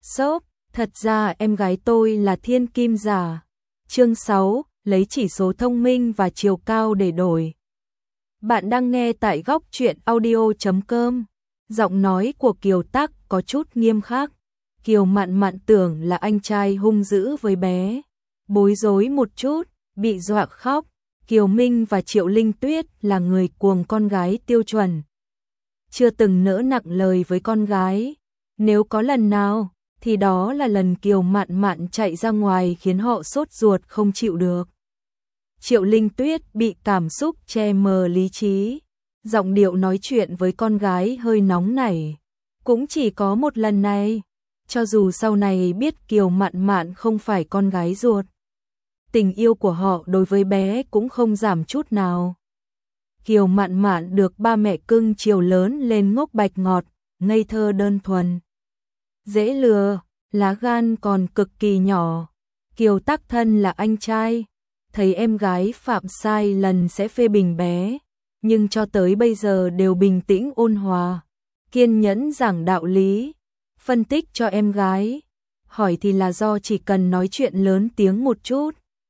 Sốp, thật ra em gái tôi là thiên kim giả. Chương 6, lấy chỉ số thông minh và chiều cao để đổi. Bạn đang nghe tại góc truyện audio.com. Giọng nói của Kiều Tắc có chút nghiêm khắc. Kiều Mạn Mạn tưởng là anh trai hung dữ với bé. Bối rối một chút, bị dọa khóc. Kiều Minh và Triệu Linh Tuyết là người cuồng con gái tiêu chuẩn. Chưa từng nỡ nặng lời với con gái. Nếu có lần nào, thì đó là lần Kiều Mạn Mạn chạy ra ngoài khiến họ sốt ruột không chịu được. Triệu Linh Tuyết bị cảm xúc che mờ lý trí. Giọng điệu nói chuyện với con gái hơi nóng nảy. Cũng chỉ có một lần này. Cho dù sau này biết Kiều Mạn Mạn không phải con gái ruột, tình yêu của họ đối với bé cũng không giảm chút nào. Kiều Mạn Mạn được ba mẹ cưng chiều lớn lên ngốc bạch ngọt, ngây thơ đơn thuần. Dễ lừa, lá gan còn cực kỳ nhỏ. Kiều Tắc thân là anh trai, thấy em gái phạm sai lần sẽ phê bình bé, nhưng cho tới bây giờ đều bình tĩnh ôn hòa, kiên nhẫn giảng đạo lý, phân tích cho em gái. Hỏi thì là do chỉ cần nói chuyện lớn tiếng một chút,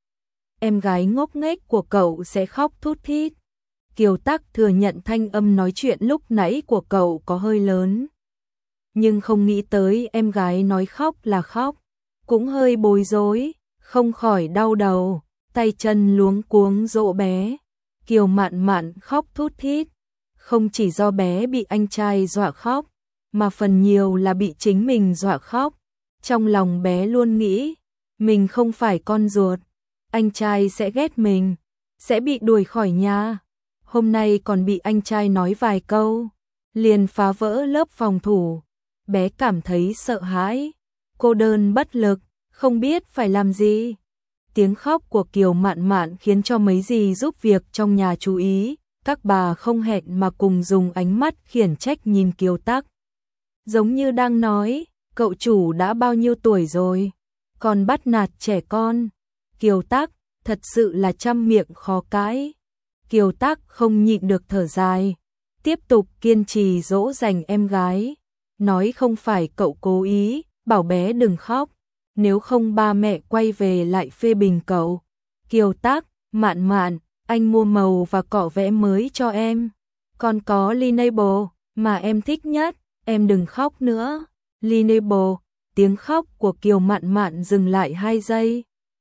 em gái ngốc nghếch của cậu sẽ khóc thút thít. Kiều Tắc thừa nhận thanh âm nói chuyện lúc nãy của cậu có hơi lớn, nhưng không nghĩ tới em gái nói khóc là khóc, cũng hơi bối rối, không khỏi đau đầu, tay chân luống cuống dỗ bé. Kiều Mạn Mạn khóc thút thít, không chỉ do bé bị anh trai dọa khóc, mà phần nhiều là bị chính mình dọa khóc. Trong lòng bé luôn nghĩ, mình không phải con ruột, anh trai sẽ ghét mình, sẽ bị đuổi khỏi nhà. Hôm nay còn bị anh trai nói vài câu, liền phá vỡ lớp phòng thủ. Bé cảm thấy sợ hãi, cô đơn bất lực, không biết phải làm gì. Tiếng khóc của Kiều Mạn Mạn khiến cho mấy dì giúp việc trong nhà chú ý, các bà không hẹn mà cùng dùng ánh mắt khiển trách nhìn Kiều Tắc. Giống như đang nói, cậu chủ đã bao nhiêu tuổi rồi, còn bắt nạt trẻ con. Kiều Tắc, thật sự là trăm miệng khó cãi. Kiều Tắc không nhịn được thở dài, tiếp tục kiên trì dỗ dành em gái. Nói không phải cậu cố ý, bảo bé đừng khóc, nếu không ba mẹ quay về lại phê bình cậu. Kiều Tắc, Mạn Mạn, anh mua màu và cọ vẽ mới cho em. Còn có Lineable mà em thích nhất, em đừng khóc nữa. Lineable, tiếng khóc của Kiều Mạn Mạn dừng lại 2 giây.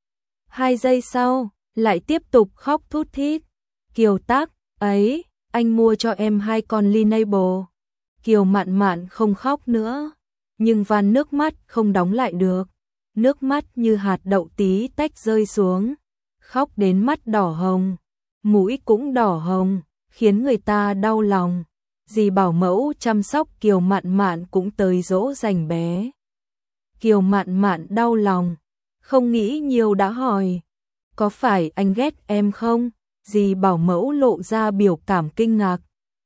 2 giây sau, lại tiếp tục khóc thút thít. Kiều Tắc, ấy, anh mua cho em 2 con Lineable. Kiều Mạn Mạn không khóc nữa, nhưng van nước mắt không đóng lại được. Nước mắt như hạt đậu tí tách rơi xuống, khóc đến mắt đỏ hồng, mũi cũng đỏ hồng, khiến người ta đau lòng. Dì bảo mẫu chăm sóc Kiều Mạn Mạn cũng tới dỗ dành bé. Kiều Mạn Mạn đau lòng, không nghĩ nhiều đã hỏi, có phải anh ghét em không? Dì bảo mẫu lộ ra biểu cảm kinh ngạc,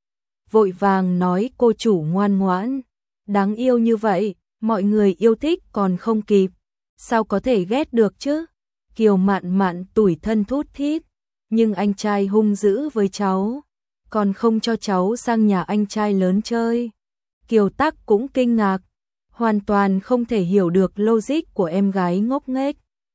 vội vàng nói cô chủ ngoan ngoãn, đáng yêu như vậy, mọi người yêu thích còn không kịp, sao có thể ghét được chứ? Kiều Mạn Mạn tủi thân thút thít, nhưng anh trai hung dữ với cháu, còn không cho cháu sang nhà anh trai lớn chơi. Kiều Tắc cũng kinh ngạc, hoàn toàn không thể hiểu được logic của em gái ngốc nghếch.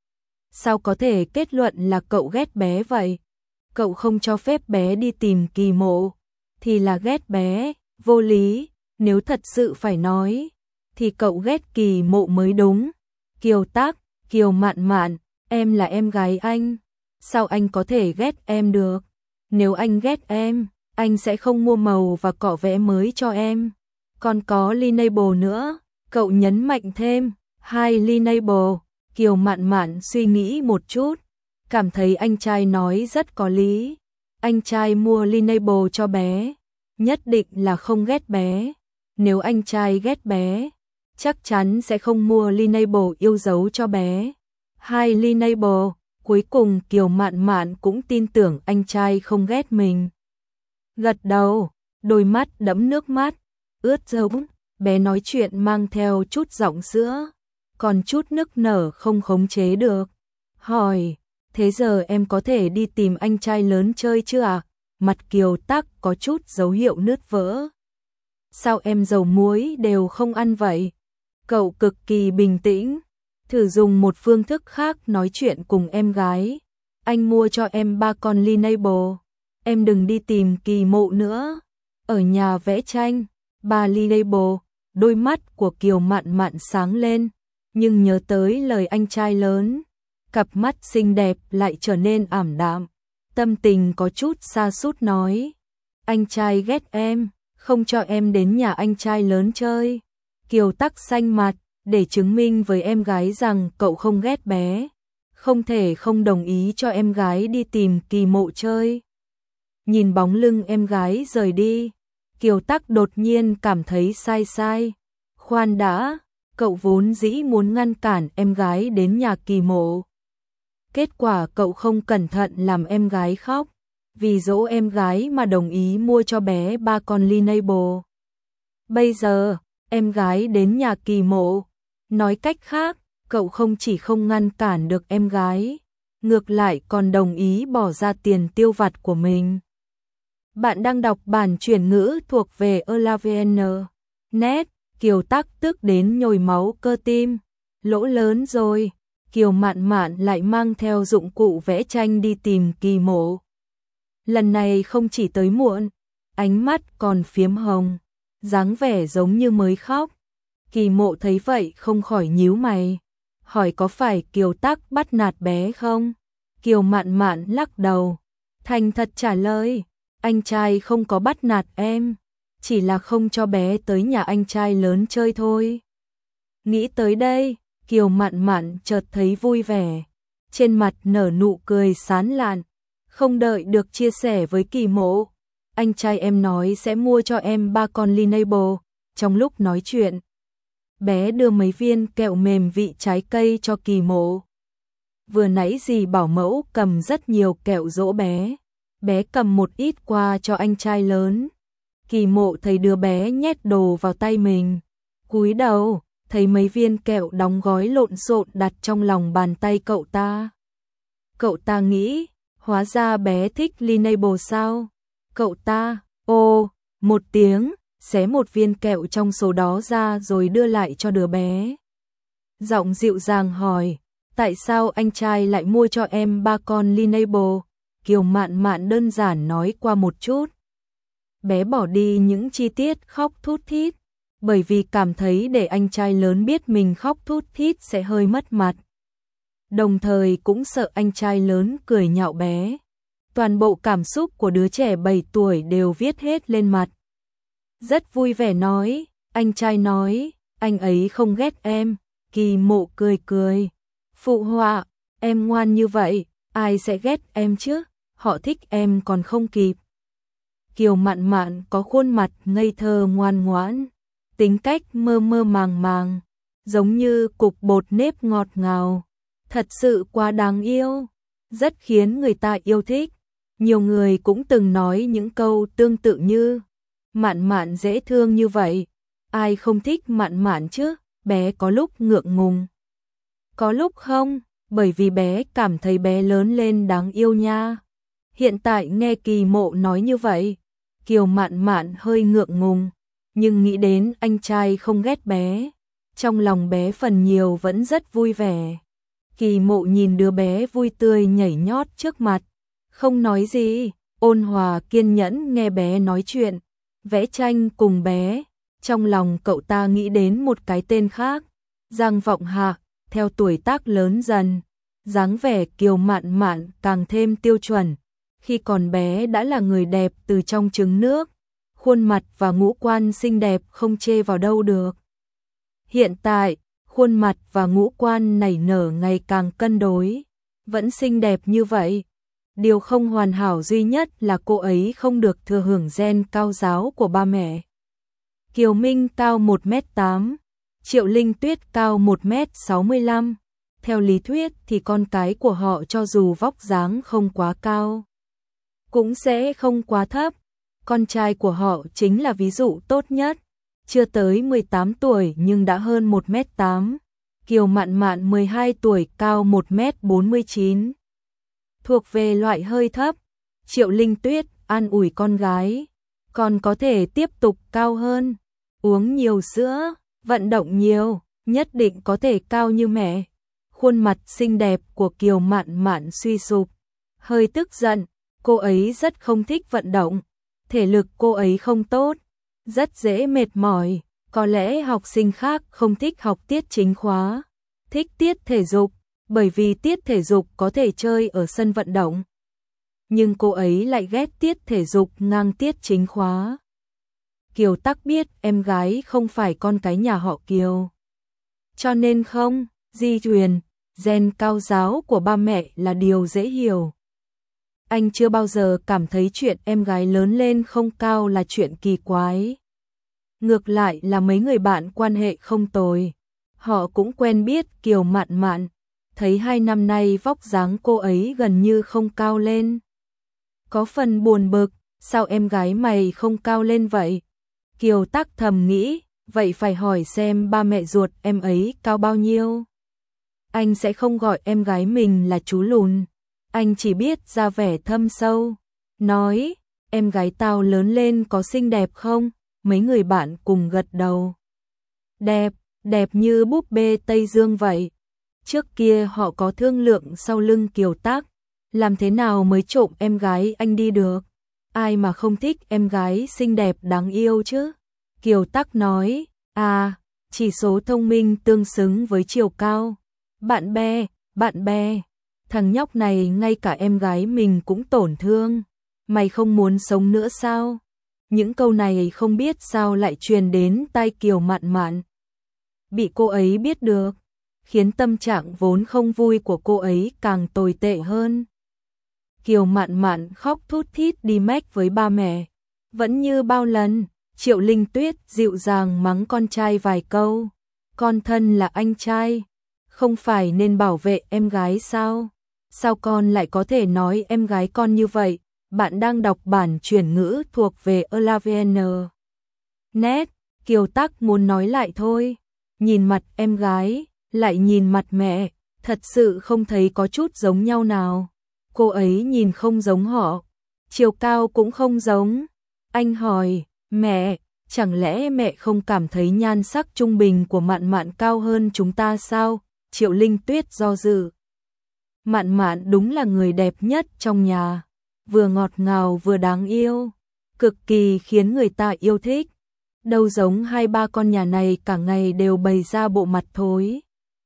Sao có thể kết luận là cậu ghét bé vậy? Cậu không cho phép bé đi tìm Kỳ Mộ, thì là ghét bé, vô lý. Nếu thật sự phải nói, thì cậu ghét Kỳ Mộ mới đúng. Kiều Tắc, Kiều Mạn Mạn, em là em gái anh, sao anh có thể ghét em được? Nếu anh ghét em, anh sẽ không mua màu và cọ vẽ mới cho em. Còn có Lineable nữa, cậu nhấn mạnh thêm, 2 Lineable. Kiều Mạn Mạn suy nghĩ một chút, cảm thấy anh trai nói rất có lý. Anh trai mua Lineable cho bé, nhất định là không ghét bé. Nếu anh trai ghét bé, chắc chắn sẽ không mua Lineable yêu dấu cho bé. 2 Lineable, cuối cùng Kiều Mạn Mạn cũng tin tưởng anh trai không ghét mình. Gật đầu, đôi mắt đẫm nước mắt, ướt rỗng, bé nói chuyện mang theo chút giọng sữa, còn chút nức nở không khống chế được. Hỏi, thế giờ em có thể đi tìm anh trai lớn chơi chưa ạ? Mặt Kiều Tắc có chút dấu hiệu nứt vỡ. Sao em dầu muối đều không ăn vậy? Cậu cực kỳ bình tĩnh, thử dùng một phương thức khác nói chuyện cùng em gái. Anh mua cho em 3 con Lineable, em đừng đi tìm Kỳ Mộ nữa. Ở nhà vẽ tranh, 3 Lineable, đôi mắt của Kiều Mạn Mạn sáng lên, nhưng nhớ tới lời anh trai lớn, cặp mắt xinh đẹp lại trở nên ảm đạm. Tâm tình có chút sa sút nói, anh trai ghét em, không cho em đến nhà anh trai lớn chơi. Kiều Tắc xanh mặt, để chứng minh với em gái rằng cậu không ghét bé, không thể không đồng ý cho em gái đi tìm Kỳ Mộ chơi. Nhìn bóng lưng em gái rời đi, Kiều Tắc đột nhiên cảm thấy sai sai. Khoan đã, cậu vốn dĩ muốn ngăn cản em gái đến nhà Kỳ Mộ. Kết quả cậu không cẩn thận làm em gái khóc, vì dỗ em gái mà đồng ý mua cho bé 3 con Lineable. Bây giờ, em gái đến nhà Kỳ Mộ, nói cách khác, cậu không chỉ không ngăn cản được em gái, ngược lại còn đồng ý bỏ ra tiền tiêu vặt của mình. Bạn đang đọc bản chuyển ngữ thuộc về Elavn.net. Kiều Tắc tức đến nhồi máu cơ tim. Lỗ lớn rồi. Kiều Mạn Mạn lại mang theo dụng cụ vẽ tranh đi tìm Kỳ Mộ. Lần này không chỉ tới muộn, ánh mắt còn phiếm hồng, dáng vẻ giống như mới khóc. Kỳ Mộ thấy vậy không khỏi nhíu mày, hỏi có phải Kiều Tắc bắt nạt bé không? Kiều Mạn Mạn lắc đầu, thành thật trả lời, anh trai không có bắt nạt em, chỉ là không cho bé tới nhà anh trai lớn chơi thôi. Nghĩ tới đây, Kiều Mạn Mạn chợt thấy vui vẻ, trên mặt nở nụ cười sán lạn, không đợi được chia sẻ với Kỳ Mộ. Anh trai em nói sẽ mua cho em 3 con Lineable. Trong lúc nói chuyện, bé đưa mấy viên kẹo mềm vị trái cây cho Kỳ Mộ. Vừa nãy dì bảo mẫu cầm rất nhiều kẹo dỗ bé, bé cầm một ít qua cho anh trai lớn. Kỳ Mộ thấy đứa bé nhét đồ vào tay mình, cúi đầu, thấy mấy viên kẹo đóng gói lộn xộn đặt trong lòng bàn tay cậu ta. Cậu ta nghĩ, hóa ra bé thích Lineable sao? Cậu ta, một tiếng, xé một viên kẹo trong số đó ra rồi đưa lại cho đứa bé. Giọng dịu dàng hỏi, tại sao anh trai lại mua cho em 3 con Lineable? Kiều Mạn Mạn đơn giản nói qua một chút. Bé bỏ đi những chi tiết khóc thút thít, bởi vì cảm thấy để anh trai lớn biết mình khóc thút thít sẽ hơi mất mặt. Đồng thời cũng sợ anh trai lớn cười nhạo bé. Toàn bộ cảm xúc của đứa trẻ 7 tuổi đều viết hết lên mặt. Rất vui vẻ nói, anh trai nói, anh ấy không ghét em. Kỳ Mộ cười cười, phụ họa, em ngoan như vậy, ai sẽ ghét em chứ, họ thích em còn không kịp. Kiều Mạn Mạn có khuôn mặt ngây thơ ngoan ngoãn, tính cách mơ mơ màng màng, giống như cục bột nếp ngọt ngào, thật sự quá đáng yêu, rất khiến người ta yêu thích. Nhiều người cũng từng nói những câu tương tự như, Mạn Mạn dễ thương như vậy, ai không thích Mạn Mạn chứ? Bé có lúc ngượng ngùng, có lúc không, bởi vì bé cảm thấy bé lớn lên đáng yêu nha. Hiện tại nghe Kỳ Mộ nói như vậy, Kiều Mạn Mạn hơi ngượng ngùng, nhưng nghĩ đến anh trai không ghét bé, trong lòng bé phần nhiều vẫn rất vui vẻ. Kỳ Mộ nhìn đứa bé vui tươi nhảy nhót trước mặt, không nói gì, ôn hòa kiên nhẫn nghe bé nói chuyện, vẽ tranh cùng bé. Trong lòng cậu ta nghĩ đến một cái tên khác, Giang Vọng Hạc. Theo tuổi tác lớn dần, dáng vẻ Kiều Mạn Mạn càng thêm tiêu chuẩn. Khi còn bé đã là người đẹp từ trong trứng nước, khuôn mặt và ngũ quan xinh đẹp không chê vào đâu được. Hiện tại, khuôn mặt và ngũ quan nảy nở ngày càng cân đối, vẫn xinh đẹp như vậy. Điều không hoàn hảo duy nhất là cô ấy không được thừa hưởng gen cao ráo của ba mẹ. Kiều Minh cao 1m8, Triệu Linh Tuyết cao 1m65. Theo lý thuyết thì con cái của họ cho dù vóc dáng không quá cao, cũng sẽ không quá thấp. Con trai của họ chính là ví dụ tốt nhất, chưa tới 18 tuổi nhưng đã hơn 1m8. Kiều Mạn Mạn 12 tuổi cao 1m49. Thuộc về loại hơi thấp. Triệu Linh Tuyết an ủi con gái, còn có thể tiếp tục cao hơn, uống nhiều sữa, vận động nhiều, nhất định có thể cao như mẹ. Khuôn mặt xinh đẹp của Kiều Mạn Mạn suy sụp, hơi tức giận, cô ấy rất không thích vận động, thể lực cô ấy không tốt, rất dễ mệt mỏi, có lẽ học sinh khác không thích học tiết chính khóa, thích tiết thể dục, bởi vì tiết thể dục có thể chơi ở sân vận động. Nhưng cô ấy lại ghét tiết thể dục ngang tiết chính khóa. Kiều Tắc biết em gái không phải con cái nhà họ Kiều, cho nên không di truyền gen cao giáo của ba mẹ là điều dễ hiểu. Anh chưa bao giờ cảm thấy chuyện em gái lớn lên không cao là chuyện kỳ quái. Ngược lại là mấy người bạn quan hệ không tồi, họ cũng quen biết Kiều Mạn Mạn, thấy 2 năm nay vóc dáng cô ấy gần như không cao lên. Có phần buồn bực, sao em gái mày không cao lên vậy? Kiều Tắc thầm nghĩ, vậy phải hỏi xem ba mẹ ruột em ấy cao bao nhiêu. Anh sẽ không gọi em gái mình là chú lùn, anh chỉ biết ra vẻ thâm sâu, nói, em gái tao lớn lên có xinh đẹp không? Mấy người bạn cùng gật đầu. Đẹp, đẹp như búp bê Tây Dương vậy. Trước kia họ có thương lượng sau lưng Kiều Tắc, làm thế nào mới trộm em gái anh đi được? Ai mà không thích em gái xinh đẹp đáng yêu chứ? Kiều Tắc nói, chỉ số thông minh tương xứng với chiều cao. Bạn bè, thằng nhóc này ngay cả em gái mình cũng tổn thương. Mày không muốn sống nữa sao? Những câu này không biết sao lại truyền đến tai Kiều Mạn Mạn. Bị cô ấy biết được, khiến tâm trạng vốn không vui của cô ấy càng tồi tệ hơn. Kiều Mạn Mạn khóc thút thít đi mách với ba mẹ. Vẫn như bao lần, Triệu Linh Tuyết dịu dàng mắng con trai vài câu. Con thân là anh trai, không phải nên bảo vệ em gái sao? Sao con lại có thể nói em gái con như vậy? Bạn đang đọc bản chuyển ngữ thuộc về Elavn. Net, Kiều Tắc muốn nói lại thôi. Nhìn mặt em gái, lại nhìn mặt mẹ, thật sự không thấy có chút giống nhau nào. Cô ấy nhìn không giống họ, chiều cao cũng không giống. Anh hỏi, mẹ, chẳng lẽ mẹ không cảm thấy nhan sắc trung bình của Mạn Mạn cao hơn chúng ta sao? Triệu Linh Tuyết do dự. Mạn Mạn đúng là người đẹp nhất trong nhà, vừa ngọt ngào vừa đáng yêu, cực kỳ khiến người ta yêu thích. Đâu giống 2-3 con nhà này cả ngày đều bày ra bộ mặt thối.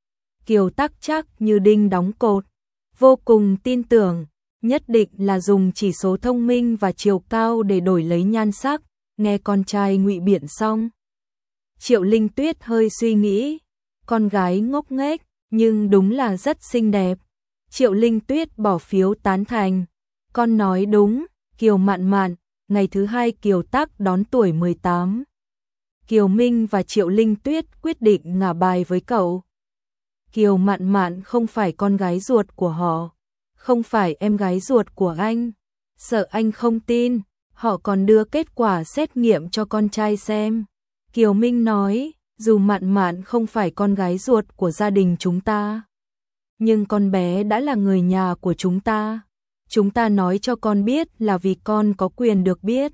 Kiều Tắc chắc như đinh đóng cột, vô cùng tin tưởng, nhất định là dùng chỉ số thông minh và chiều cao để đổi lấy nhan sắc. Nghe con trai ngụy biện xong, Triệu Linh Tuyết hơi suy nghĩ, con gái ngốc nghếch nhưng đúng là rất xinh đẹp. Triệu Linh Tuyết bỏ phiếu tán thành, con nói đúng. Kiều Mạn Mạn, ngày thứ 2 Kiều Tắc đón tuổi 18. Kiều Minh và Triệu Linh Tuyết quyết định ngả bài với cậu. Kiều Mạn Mạn không phải con gái ruột của họ, không phải em gái ruột của anh. Sợ anh không tin, họ còn đưa kết quả xét nghiệm cho con trai xem. Kiều Minh nói, dù Mạn Mạn không phải con gái ruột của gia đình chúng ta, nhưng con bé đã là người nhà của chúng ta. Chúng ta nói cho con biết là vì con có quyền được biết,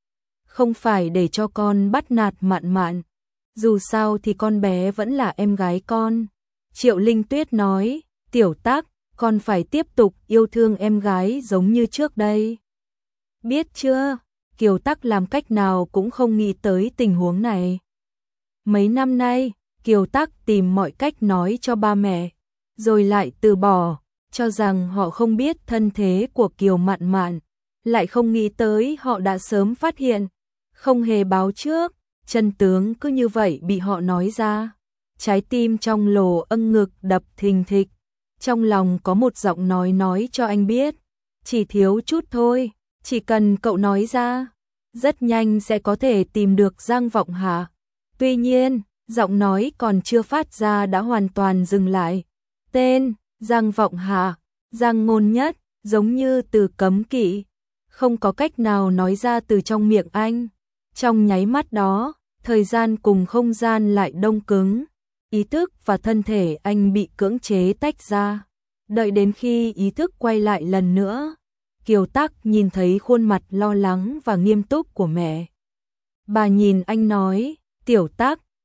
không phải để cho con bắt nạt Mạn Mạn. Dù sao thì con bé vẫn là em gái con. Triệu Linh Tuyết nói, Tiểu Tắc, con phải tiếp tục yêu thương em gái giống như trước đây. Biết chưa? Kiều Tắc làm cách nào cũng không nghĩ tới tình huống này. Mấy năm nay, Kiều Tắc tìm mọi cách nói cho ba mẹ, rồi lại từ bỏ, cho rằng họ không biết thân thế của Kiều Mạn Mạn, lại không nghĩ tới họ đã sớm phát hiện, không hề báo trước, chân tướng cứ như vậy bị họ nói ra. Trái tim trong lồ âng ngực đập thình thịch, trong lòng có một giọng nói cho anh biết, chỉ thiếu chút thôi, chỉ cần cậu nói ra, rất nhanh sẽ có thể tìm được Giang Vọng Hà. Tuy nhiên, giọng nói còn chưa phát ra đã hoàn toàn dừng lại. Tên, Giang Vọng Hà, Giang Ngôn Nhất, giống như từ cấm kỵ, không có cách nào nói ra từ trong miệng anh. Trong nháy mắt đó, thời gian cùng không gian lại đông cứng, ý thức và thân thể anh bị cưỡng chế tách ra. Đợi đến khi ý thức quay lại lần nữa, Kiều Tắc nhìn thấy khuôn mặt lo lắng và nghiêm túc của mẹ. Bà nhìn anh nói, Tiểu Tắc,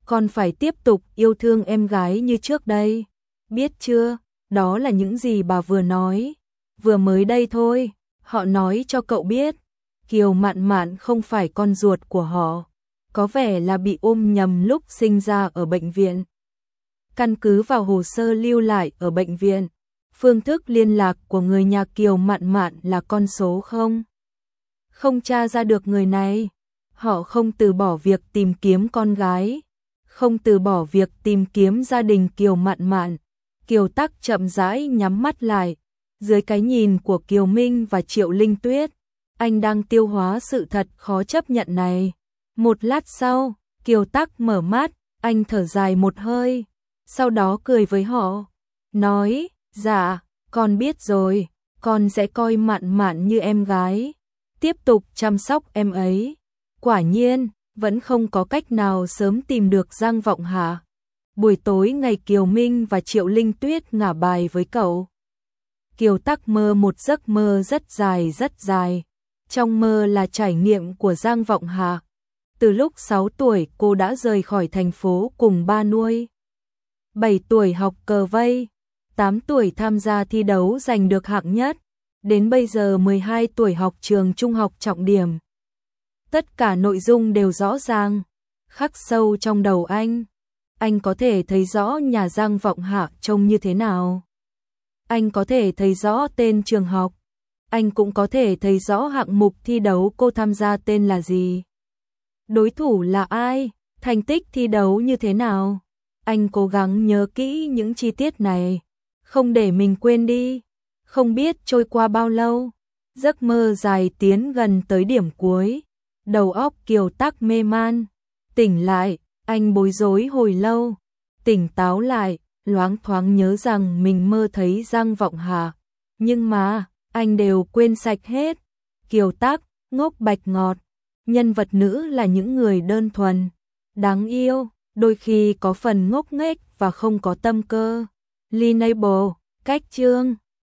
Con phải tiếp tục yêu thương em gái như trước đây. Biết chưa, đó là những gì bà vừa nói. Vừa mới đây thôi, họ nói cho cậu biết. Kiều Mạn Mạn không phải con ruột của họ. Có vẻ là bị ôm nhầm lúc sinh ra ở bệnh viện. Căn cứ vào hồ sơ lưu lại ở bệnh viện, phương thức liên lạc của người nhà Kiều Mạn Mạn là con số 0. Không tra ra được người này. Họ không từ bỏ việc tìm kiếm con gái, không từ bỏ việc tìm kiếm gia đình Kiều Mạn Mạn. Kiều Tắc chậm rãi nhắm mắt lại, dưới cái nhìn của Kiều Minh và Triệu Linh Tuyết, anh đang tiêu hóa sự thật khó chấp nhận này. Một lát sau, Kiều Tắc mở mắt, anh thở dài một hơi, sau đó cười với họ, nói, dạ, con biết rồi, con sẽ coi Mạn Mạn như em gái, tiếp tục chăm sóc em ấy. Quả nhiên, vẫn không có cách nào sớm tìm được Giang Vọng Hạ. Buổi tối ngày Kiều Minh và Triệu Linh Tuyết ngả bài với cậu. Kiều Tắc mơ một giấc mơ rất dài. Trong mơ là trải nghiệm của Giang Vọng Hạ. Từ lúc 6 tuổi cô đã rời khỏi thành phố cùng ba nuôi. 7 tuổi học cờ vây, 8 tuổi tham gia thi đấu giành được hạng nhất, đến bây giờ 12 tuổi học trường trung học trọng điểm. Tất cả nội dung đều rõ ràng, khắc sâu trong đầu anh. Anh có thể thấy rõ nhà Giang Vọng Hạ trông như thế nào. Anh có thể thấy rõ tên trường học. Anh cũng có thể thấy rõ hạng mục thi đấu cô tham gia tên là gì. Đối thủ là ai, thành tích thi đấu như thế nào. Anh cố gắng nhớ kỹ những chi tiết này, không để mình quên đi. Không biết trôi qua bao lâu, giấc mơ dài tiến gần tới điểm cuối. Đầu óc Kiều Tắc mê man. Tỉnh lại, anh bối rối hồi lâu. Tỉnh táo lại, loáng thoáng nhớ rằng mình mơ thấy Giang Vọng Hạ. Nhưng mà, anh đều quên sạch hết. Kiều Tắc, ngốc bạch ngọt. Nhân vật nữ là những người đơn thuần, đáng yêu, đôi khi có phần ngốc nghếch và không có tâm cơ. Lineable, cách chương